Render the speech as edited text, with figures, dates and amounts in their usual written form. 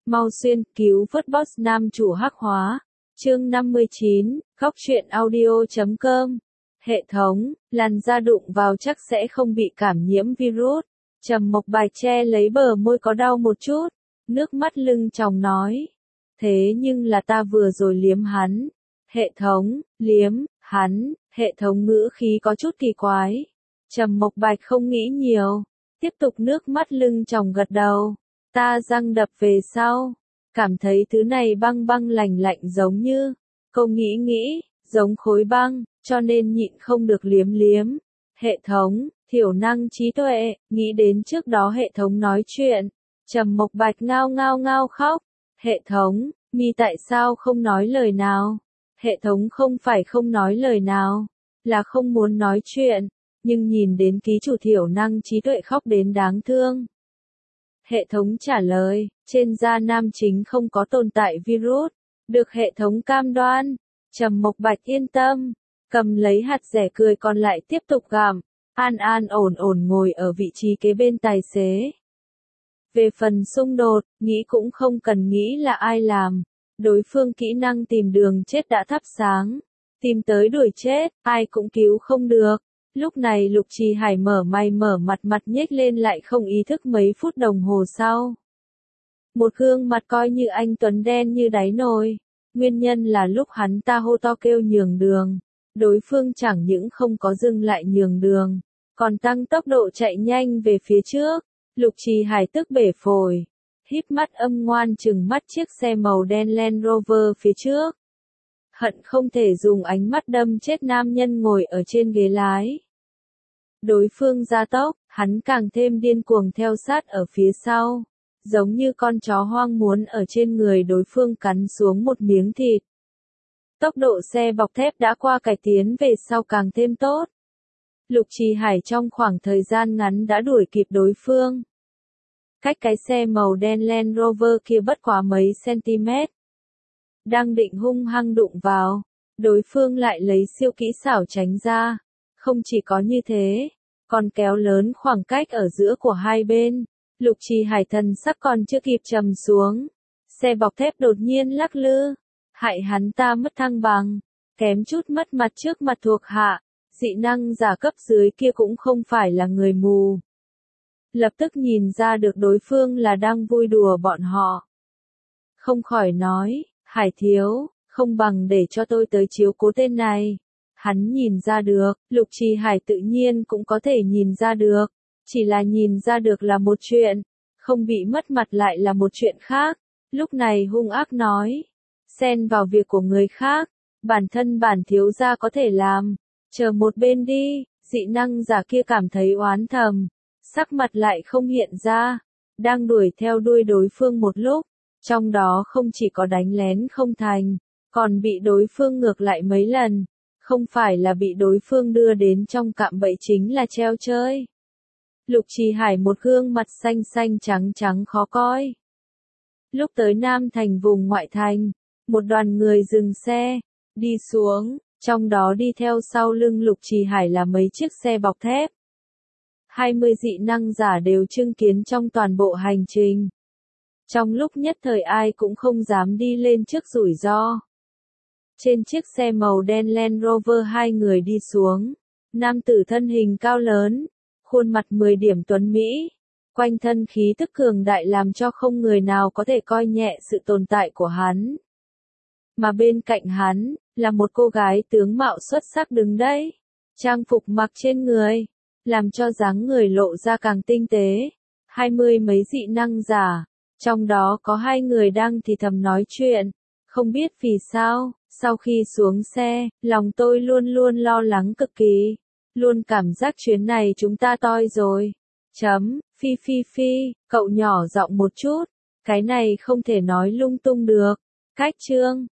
Mau xuyên cứu vớt boss nam chủ hắc hóa. Chương 59, góc truyện audio.com. Hệ thống, làn da đụng vào chắc sẽ không bị cảm nhiễm virus. Trầm Mộc Bạch che lấy bờ môi có đau một chút, nước mắt lưng tròng nói. Thế nhưng là ta vừa rồi liếm hắn. Hệ thống, liếm, hắn, hệ thống ngữ khí có chút kỳ quái. Trầm Mộc Bạch không nghĩ nhiều, tiếp tục nước mắt lưng tròng gật đầu. Ta răng đập về sau, cảm thấy thứ này băng băng lạnh lạnh giống như, cô nghĩ, giống khối băng, cho nên nhịn không được liếm liếm. Hệ thống, thiểu năng trí tuệ, nghĩ đến trước đó hệ thống nói chuyện. Trầm Mộc Bạch ngao ngao khóc. Hệ thống, mi tại sao không nói lời nào? Hệ thống không phải không nói lời nào, là không muốn nói chuyện, nhưng nhìn đến ký chủ thiểu năng trí tuệ khóc đến đáng thương. Hệ thống trả lời, trên da nam chính không có tồn tại virus, được hệ thống cam đoan. Trầm Mộc Bạch yên tâm, cầm lấy hạt dẻ cười còn lại tiếp tục gặm, an ổn ngồi ở vị trí kế bên tài xế. Về phần xung đột, nghĩ cũng không cần nghĩ là ai làm, đối phương kỹ năng tìm đường chết đã thắp sáng, tìm tới đuổi chết, ai cũng cứu không được. Lúc này Lục Trì Hải mở mặt nhếch lên lại không ý thức mấy phút đồng hồ sau. Một gương mặt coi như anh tuấn đen như đáy nồi, nguyên nhân là lúc hắn ta hô to kêu nhường đường, đối phương chẳng những không có dừng lại nhường đường, còn tăng tốc độ chạy nhanh về phía trước. Lục Trì Hải tức bể phổi, híp mắt âm ngoan chừng mắt chiếc xe màu đen Land Rover phía trước. Hận không thể dùng ánh mắt đâm chết nam nhân ngồi ở trên ghế lái. Đối phương gia tốc, hắn càng thêm điên cuồng theo sát ở phía sau, giống như con chó hoang muốn ở trên người đối phương cắn xuống một miếng thịt. Tốc độ xe bọc thép đã qua cải tiến về sau càng thêm tốt. Lục Trì Hải trong khoảng thời gian ngắn đã đuổi kịp đối phương. Cách cái xe màu đen Land Rover kia bất quá mấy cm. Đang định hung hăng đụng vào, đối phương lại lấy siêu kỹ xảo tránh ra. Không chỉ có như thế, còn kéo lớn khoảng cách ở giữa của hai bên. Lục Trì Hải thần sắc còn chưa kịp trầm xuống, xe bọc thép đột nhiên lắc lư, hại hắn ta mất thăng bằng, kém chút mất mặt trước mặt thuộc hạ. Dị năng giả cấp dưới kia cũng không phải là người mù, lập tức nhìn ra được đối phương là đang vui đùa bọn họ. Không khỏi nói, Hải thiếu, không bằng để cho tôi tới chiếu cố tên này. Hắn nhìn ra được, Lục Trì Hải tự nhiên cũng có thể nhìn ra được, chỉ là nhìn ra được là một chuyện, không bị mất mặt lại là một chuyện khác. Lúc này hung ác nói, xen vào việc của người khác, bản thiếu gia có thể làm, chờ một bên đi. Dị năng giả kia cảm thấy oán thầm, sắc mặt lại không hiện ra, đang đuổi theo đuôi đối phương một lúc, trong đó không chỉ có đánh lén không thành, còn bị đối phương ngược lại mấy lần. Không phải là bị đối phương đưa đến trong cạm bẫy chính là treo chơi. Lục Trì Hải một gương mặt xanh trắng khó coi. Lúc tới Nam Thành vùng ngoại thành, một đoàn người dừng xe, đi xuống, trong đó đi theo sau lưng Lục Trì Hải là mấy chiếc xe bọc thép. 20 dị năng giả đều chứng kiến trong toàn bộ hành trình. Trong lúc nhất thời ai cũng không dám đi lên trước rủi ro. Trên chiếc xe màu đen Land Rover hai người đi xuống, nam tử thân hình cao lớn, khuôn mặt 10 điểm tuấn Mỹ, quanh thân khí tức cường đại làm cho không người nào có thể coi nhẹ sự tồn tại của hắn. Mà bên cạnh hắn, là một cô gái tướng mạo xuất sắc đứng đấy, trang phục mặc trên người, làm cho dáng người lộ ra càng tinh tế. 20 mấy dị năng giả, trong đó có 2 người đang thì thầm nói chuyện, không biết vì sao. Sau khi xuống xe, lòng tôi luôn lo lắng cực kỳ, luôn cảm giác chuyến này chúng ta toi rồi. Phi, cậu nhỏ giọng một chút, cái này không thể nói lung tung được. Cách chương